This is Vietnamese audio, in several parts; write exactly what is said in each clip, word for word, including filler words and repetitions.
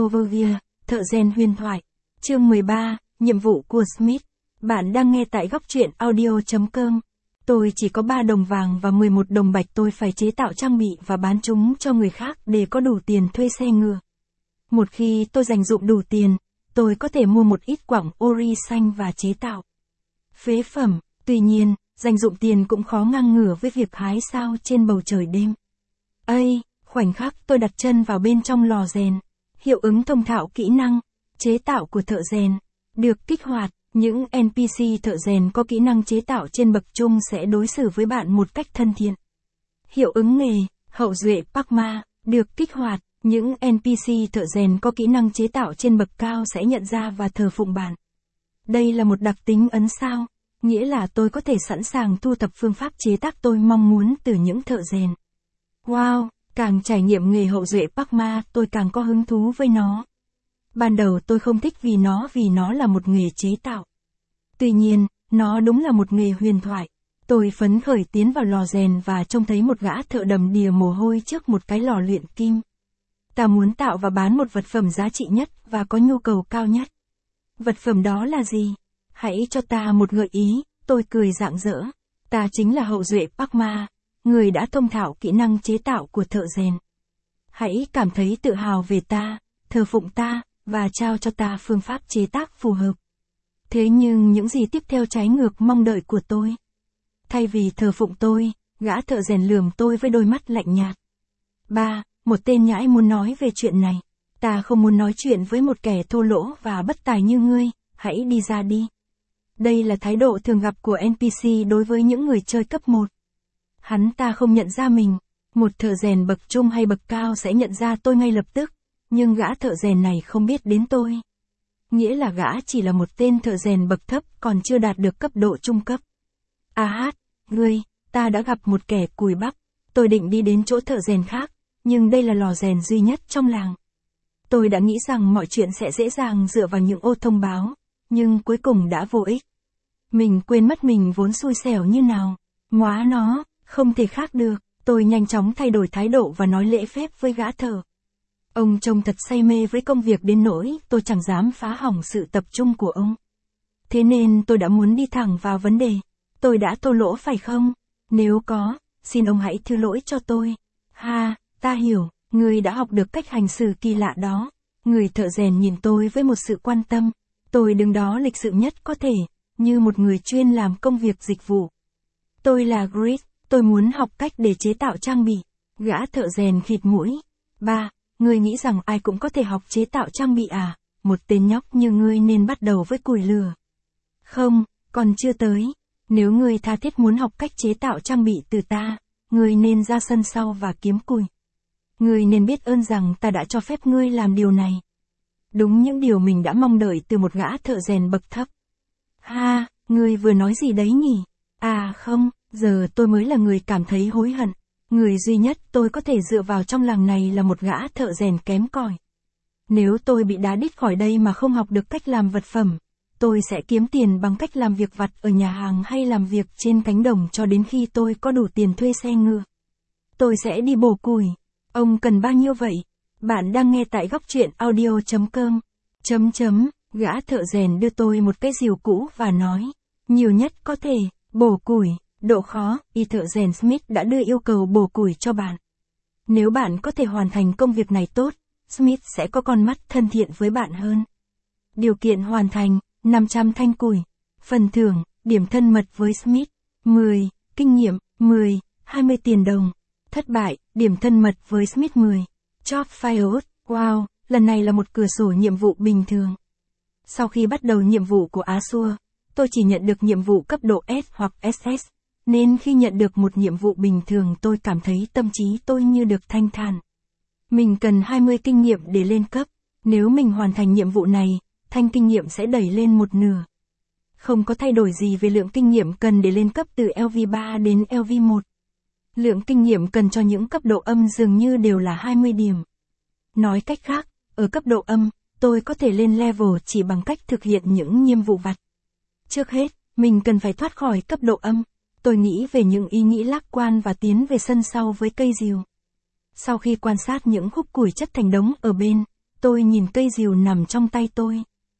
Overview, thợ rèn huyền thoại. Chương mười ba, nhiệm vụ của Smith. Bạn đang nghe tại góc truyện audio chấm com. Tôi chỉ có ba đồng vàng và mười một đồng bạch, tôi phải chế tạo trang bị và bán chúng cho người khác để có đủ tiền thuê xe ngựa. Một khi tôi dành dụm đủ tiền, tôi có thể mua một ít quặng ori xanh và chế tạo phế phẩm. Tuy nhiên, dành dụm tiền cũng khó ngang ngửa với việc hái sao trên bầu trời đêm. Ây, khoảnh khắc tôi đặt chân vào bên trong lò rèn, hiệu ứng thông thạo kỹ năng chế tạo của thợ rèn được kích hoạt. Những en pê xê thợ rèn có kỹ năng chế tạo trên bậc trung sẽ đối xử với bạn một cách thân thiện. Hiệu ứng nghề, hậu duệ Parkma, được kích hoạt. Những en pê xê thợ rèn có kỹ năng chế tạo trên bậc cao sẽ nhận ra và thờ phụng bạn. Đây là một đặc tính ấn sao, nghĩa là tôi có thể sẵn sàng thu thập phương pháp chế tác tôi mong muốn từ những thợ rèn. Wow, càng trải nghiệm nghề hậu duệ Parkma tôi càng có hứng thú với nó. Ban đầu tôi không thích vì nó vì nó là một nghề chế tạo. Tuy nhiên, nó đúng là một nghề huyền thoại. Tôi phấn khởi tiến vào lò rèn và trông thấy một gã thợ đầm đìa mồ hôi trước một cái lò luyện kim. Ta muốn tạo và bán một vật phẩm giá trị nhất và có nhu cầu cao nhất. Vật phẩm đó là gì? Hãy cho ta một gợi ý, tôi cười rạng rỡ. Ta chính là hậu duệ Parkma, người đã thông thạo kỹ năng chế tạo của thợ rèn. Hãy cảm thấy tự hào về ta, thờ phụng ta, và trao cho ta phương pháp chế tác phù hợp. Thế nhưng những gì tiếp theo trái ngược mong đợi của tôi. Thay vì thờ phụng tôi, gã thợ rèn lườm tôi với đôi mắt lạnh nhạt. Ba, một tên nhãi muốn nói về chuyện này. Ta không muốn nói chuyện với một kẻ thô lỗ và bất tài như ngươi, hãy đi ra đi. Đây là thái độ thường gặp của en pê xê đối với những người chơi cấp một. Hắn ta không nhận ra mình. Một thợ rèn bậc trung hay bậc cao sẽ nhận ra tôi ngay lập tức, nhưng gã thợ rèn này không biết đến tôi. Nghĩa là gã chỉ là một tên thợ rèn bậc thấp còn chưa đạt được cấp độ trung cấp. À hát, ngươi, ta đã gặp một kẻ cùi bắp. Tôi định đi đến chỗ thợ rèn khác, nhưng đây là lò rèn duy nhất trong làng. Tôi đã nghĩ rằng mọi chuyện sẽ dễ dàng dựa vào những ô thông báo, nhưng cuối cùng đã vô ích. Mình quên mất mình vốn xui xẻo như nào. Móa nó, không thể khác được. Tôi nhanh chóng thay đổi thái độ và nói lễ phép với gã thợ. Ông trông thật say mê với công việc đến nỗi tôi chẳng dám phá hỏng sự tập trung của ông. Thế nên tôi đã muốn đi thẳng vào vấn đề. Tôi đã thô lỗ phải không? Nếu có, xin ông hãy thứ lỗi cho tôi. Ha, ta hiểu, người đã học được cách hành xử kỳ lạ đó. Người thợ rèn nhìn tôi với một sự quan tâm. Tôi đứng đó lịch sự nhất có thể, như một người chuyên làm công việc dịch vụ. Tôi là Grit, tôi muốn học cách để chế tạo trang bị. Gã thợ rèn khịt mũi. Ba, ngươi nghĩ rằng ai cũng có thể học chế tạo trang bị à? Một tên nhóc như ngươi nên bắt đầu với củi lửa. Không, còn chưa tới. Nếu ngươi tha thiết muốn học cách chế tạo trang bị từ ta, ngươi nên ra sân sau và kiếm củi. Ngươi nên biết ơn rằng ta đã cho phép ngươi làm điều này. Đúng những điều mình đã mong đợi từ một gã thợ rèn bậc thấp. Ha, ngươi vừa nói gì đấy nhỉ? À không, giờ tôi mới là người cảm thấy hối hận. Người duy nhất tôi có thể dựa vào trong làng này là một gã thợ rèn kém cỏi. Nếu tôi bị đá đít khỏi đây mà không học được cách làm vật phẩm, tôi sẽ kiếm tiền bằng cách làm việc vặt ở nhà hàng hay làm việc trên cánh đồng cho đến khi tôi có đủ tiền thuê xe ngựa. Tôi sẽ đi bổ củi. Ông cần bao nhiêu vậy? Bạn đang nghe tại góc truyện audio chấm com. Chấm chấm, gã thợ rèn đưa tôi một cái rìu cũ và nói, nhiều nhất có thể, bổ củi. Độ khó, y thợ rèn Smith đã đưa yêu cầu bổ củi cho bạn. Nếu bạn có thể hoàn thành công việc này tốt, Smith sẽ có con mắt thân thiện với bạn hơn. Điều kiện hoàn thành, năm trăm thanh củi. Phần thưởng, điểm thân mật với Smith, mười, kinh nghiệm, mười, hai mươi tiền đồng. Thất bại, điểm thân mật với Smith mười. Job failed, wow, lần này là một cửa sổ nhiệm vụ bình thường. Sau khi bắt đầu nhiệm vụ của Azure, tôi chỉ nhận được nhiệm vụ cấp độ S hoặc ét ét. Nên khi nhận được một nhiệm vụ bình thường tôi cảm thấy tâm trí tôi như được thanh thản. Mình cần hai mươi kinh nghiệm để lên cấp. Nếu mình hoàn thành nhiệm vụ này, thanh kinh nghiệm sẽ đẩy lên một nửa. Không có thay đổi gì về lượng kinh nghiệm cần để lên cấp từ L V ba đến L V một. Lượng kinh nghiệm cần cho những cấp độ âm dường như đều là hai mươi điểm. Nói cách khác, ở cấp độ âm, tôi có thể lên level chỉ bằng cách thực hiện những nhiệm vụ vặt. Trước hết, mình cần phải thoát khỏi cấp độ âm. Tôi nghĩ về những ý nghĩ lạc quan và tiến về sân sau với cây rìu. Sau khi quan sát những khúc củi chất thành đống ở bên, Tôi nhìn cây rìu nằm trong tay tôi.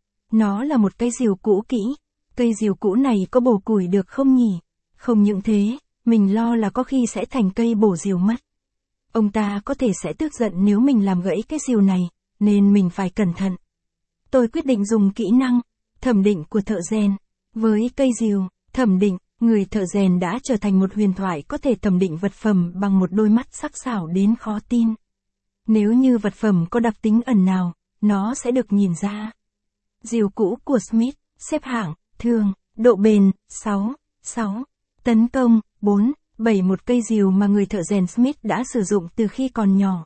Nó là một cây rìu cũ kỹ. Cây rìu cũ này có bổ củi được không nhỉ? Không những thế, mình lo là có khi sẽ thành cây bổ rìu mất. Ông ta có thể sẽ tức giận nếu mình làm gãy cái rìu này, nên mình phải cẩn thận. Tôi quyết định dùng kỹ năng thẩm định của thợ rèn. Với cây rìu, thẩm định, người thợ rèn đã trở thành một huyền thoại có thể thẩm định vật phẩm bằng một đôi mắt sắc sảo đến khó tin. Nếu như vật phẩm có đặc tính ẩn nào, nó sẽ được nhìn ra. Rìu cũ của Smith, xếp hạng, thường, độ bền, sáu, sáu, tấn công, bốn, bảy. Một cây rìu mà người thợ rèn Smith đã sử dụng từ khi còn nhỏ.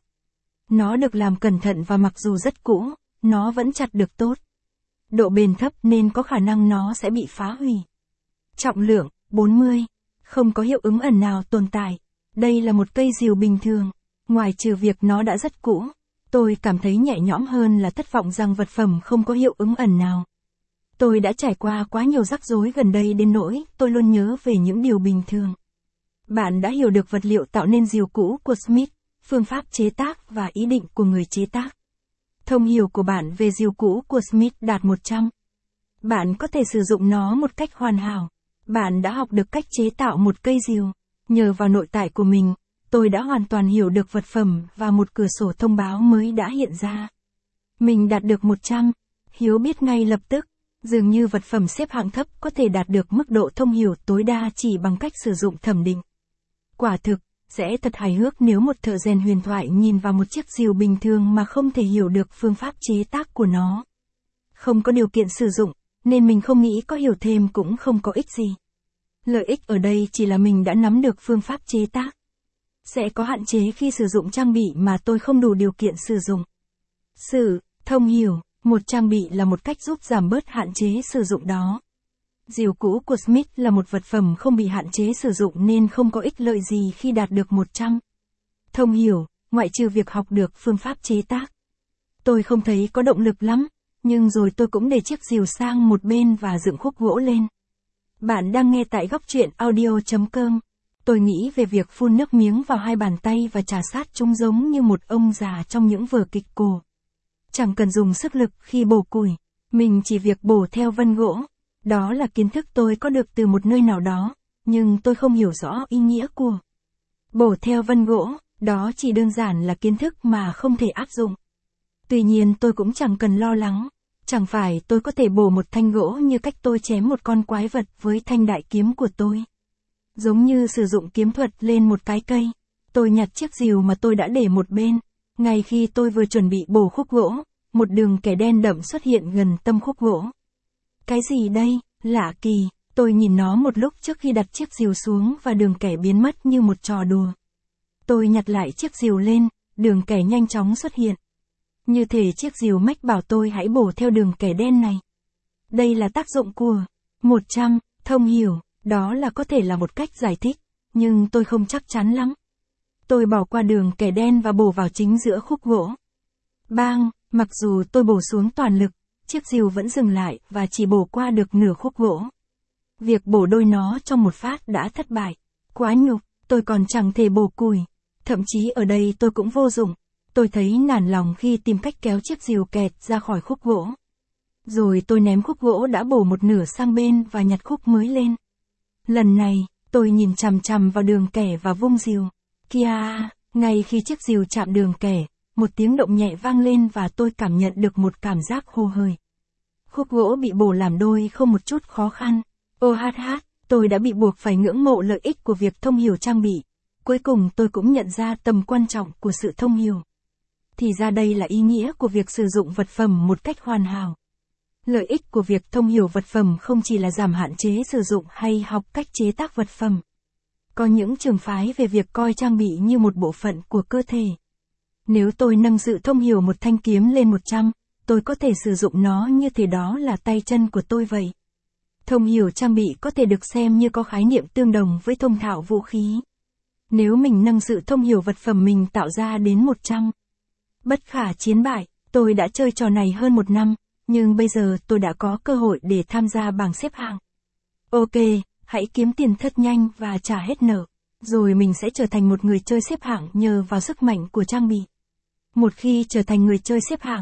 Nó được làm cẩn thận và mặc dù rất cũ, nó vẫn chặt được tốt. Độ bền thấp nên có khả năng nó sẽ bị phá hủy. Trọng lượng, bốn mươi. Không có hiệu ứng ẩn nào tồn tại. Đây là một cây rìu bình thường. Ngoài trừ việc nó đã rất cũ, tôi cảm thấy nhẹ nhõm hơn là thất vọng rằng vật phẩm không có hiệu ứng ẩn nào. Tôi đã trải qua quá nhiều rắc rối gần đây đến nỗi tôi luôn nhớ về những điều bình thường. Bạn đã hiểu được vật liệu tạo nên rìu cũ của Smith, phương pháp chế tác và ý định của người chế tác. Thông hiểu của bạn về rìu cũ của Smith đạt một trăm. Bạn có thể sử dụng nó một cách hoàn hảo. Bạn đã học được cách chế tạo một cây rìu. Nhờ vào nội tại của mình, tôi đã hoàn toàn hiểu được vật phẩm và một cửa sổ thông báo mới đã hiện ra. Mình đạt được một trăm. Hiếu biết ngay lập tức. Dường như vật phẩm xếp hạng thấp có thể đạt được mức độ thông hiểu tối đa chỉ bằng cách sử dụng thẩm định. Quả thực, sẽ thật hài hước nếu một thợ rèn huyền thoại nhìn vào một chiếc rìu bình thường mà không thể hiểu được phương pháp chế tác của nó. Không có điều kiện sử dụng, nên mình không nghĩ có hiểu thêm cũng không có ích gì. Lợi ích ở đây chỉ là mình đã nắm được phương pháp chế tác. Sẽ có hạn chế khi sử dụng trang bị mà tôi không đủ điều kiện sử dụng. Sự, thông hiểu, một trang bị là một cách giúp giảm bớt hạn chế sử dụng đó. Rìu cũ của Smith là một vật phẩm không bị hạn chế sử dụng nên không có ích lợi gì khi đạt được một trăm. Thông hiểu, ngoại trừ việc học được phương pháp chế tác. Tôi không thấy có động lực lắm, nhưng rồi tôi cũng để chiếc rìu sang một bên và dựng khúc gỗ lên. Bạn đang nghe tại góc truyện audio chấm com. Tôi nghĩ về việc phun nước miếng vào hai bàn tay và trà sát chúng giống như một ông già trong những vở kịch cổ. Chẳng cần dùng sức lực khi bổ củi, mình chỉ việc bổ theo vân gỗ. Đó là kiến thức tôi có được từ một nơi nào đó, nhưng tôi không hiểu rõ ý nghĩa của bổ theo vân gỗ, đó chỉ đơn giản là kiến thức mà không thể áp dụng. Tuy nhiên tôi cũng chẳng cần lo lắng, chẳng phải tôi có thể bổ một thanh gỗ như cách tôi chém một con quái vật với thanh đại kiếm của tôi. Giống như sử dụng kiếm thuật lên một cái cây, tôi nhặt chiếc rìu mà tôi đã để một bên, ngay khi tôi vừa chuẩn bị bổ khúc gỗ, một đường kẻ đen đậm xuất hiện gần tâm khúc gỗ. Cái gì đây? Lạ kỳ, tôi nhìn nó một lúc trước khi đặt chiếc rìu xuống và đường kẻ biến mất như một trò đùa. Tôi nhặt lại chiếc rìu lên, đường kẻ nhanh chóng xuất hiện. Như thể chiếc rìu mách bảo tôi hãy bổ theo đường kẻ đen này. Đây là tác dụng của một trăm, thông hiểu, đó là có thể là một cách giải thích, nhưng tôi không chắc chắn lắm. Tôi bỏ qua đường kẻ đen và bổ vào chính giữa khúc gỗ. Bang, mặc dù tôi bổ xuống toàn lực, chiếc rìu vẫn dừng lại và chỉ bổ qua được nửa khúc gỗ. Việc bổ đôi nó trong một phát đã thất bại. Quá nhục, tôi còn chẳng thể bổ củi. Thậm chí ở đây tôi cũng vô dụng. Tôi thấy nản lòng khi tìm cách kéo chiếc rìu kẹt ra khỏi khúc gỗ. Rồi tôi ném khúc gỗ đã bổ một nửa sang bên và nhặt khúc mới lên. Lần này, tôi nhìn chằm chằm vào đường kẻ và vung rìu. Kìa, ngay khi chiếc rìu chạm đường kẻ, một tiếng động nhẹ vang lên và tôi cảm nhận được một cảm giác hồ hởi. Khúc gỗ bị bổ làm đôi không một chút khó khăn. Ô hát hát, tôi đã bị buộc phải ngưỡng mộ lợi ích của việc thông hiểu trang bị. Cuối cùng tôi cũng nhận ra tầm quan trọng của sự thông hiểu. Thì ra đây là ý nghĩa của việc sử dụng vật phẩm một cách hoàn hảo. Lợi ích của việc thông hiểu vật phẩm không chỉ là giảm hạn chế sử dụng hay học cách chế tác vật phẩm. Có những trường phái về việc coi trang bị như một bộ phận của cơ thể. Nếu tôi nâng sự thông hiểu một thanh kiếm lên một trăm, tôi có thể sử dụng nó như thể đó là tay chân của tôi vậy. Thông hiểu trang bị có thể được xem như có khái niệm tương đồng với thông thạo vũ khí. Nếu mình nâng sự thông hiểu vật phẩm mình tạo ra đến một trăm, bất khả chiến bại, tôi đã chơi trò này hơn một năm, nhưng bây giờ tôi đã có cơ hội để tham gia bảng xếp hạng. Ok, hãy kiếm tiền thật nhanh và trả hết nợ, rồi mình sẽ trở thành một người chơi xếp hạng nhờ vào sức mạnh của trang bị. Một khi trở thành người chơi xếp hạng,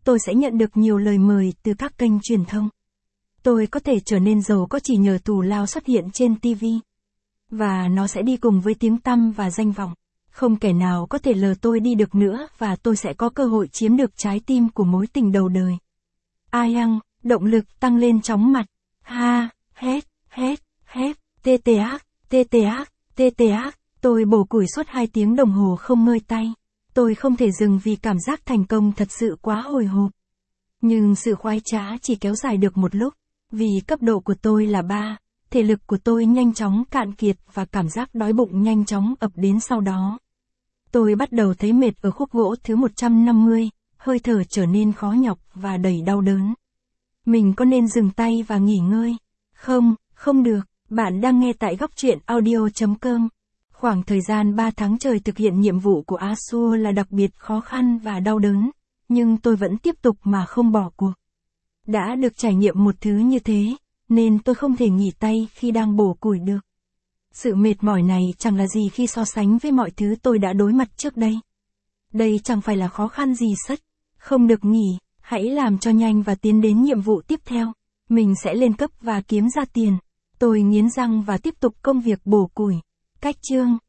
tôi sẽ nhận được nhiều lời mời từ các kênh truyền thông. Tôi có thể trở nên giàu có chỉ nhờ thù lao xuất hiện trên ti vi. Và nó sẽ đi cùng với tiếng tăm và danh vọng. Không kẻ nào có thể lờ tôi đi được nữa và tôi sẽ có cơ hội chiếm được trái tim của mối tình đầu đời. Ai Young, động lực tăng lên chóng mặt. Ha, hét, hét, hét, tê tê ác, tê tê ác, tê tê ác. Tôi bổ củi suốt hai tiếng đồng hồ không ngơi tay. Tôi không thể dừng vì cảm giác thành công thật sự quá hồi hộp. Nhưng sự khoái trá chỉ kéo dài được một lúc. Vì cấp độ của tôi là ba, thể lực của tôi nhanh chóng cạn kiệt và cảm giác đói bụng nhanh chóng ập đến sau đó. Tôi bắt đầu thấy mệt ở khúc gỗ thứ một trăm năm mươi, hơi thở trở nên khó nhọc và đầy đau đớn. Mình có nên dừng tay và nghỉ ngơi? Không, không được. Bạn đang nghe tại góc truyện audio chấm com. Khoảng thời gian ba tháng trời thực hiện nhiệm vụ của Azure là đặc biệt khó khăn và đau đớn, nhưng tôi vẫn tiếp tục mà không bỏ cuộc. Đã được trải nghiệm một thứ như thế, nên tôi không thể nghỉ tay khi đang bổ củi được. Sự mệt mỏi này chẳng là gì khi so sánh với mọi thứ tôi đã đối mặt trước đây. Đây chẳng phải là khó khăn gì sất. Không được nghỉ, hãy làm cho nhanh và tiến đến nhiệm vụ tiếp theo. Mình sẽ lên cấp và kiếm ra tiền. Tôi nghiến răng và tiếp tục công việc bổ củi. Cách chương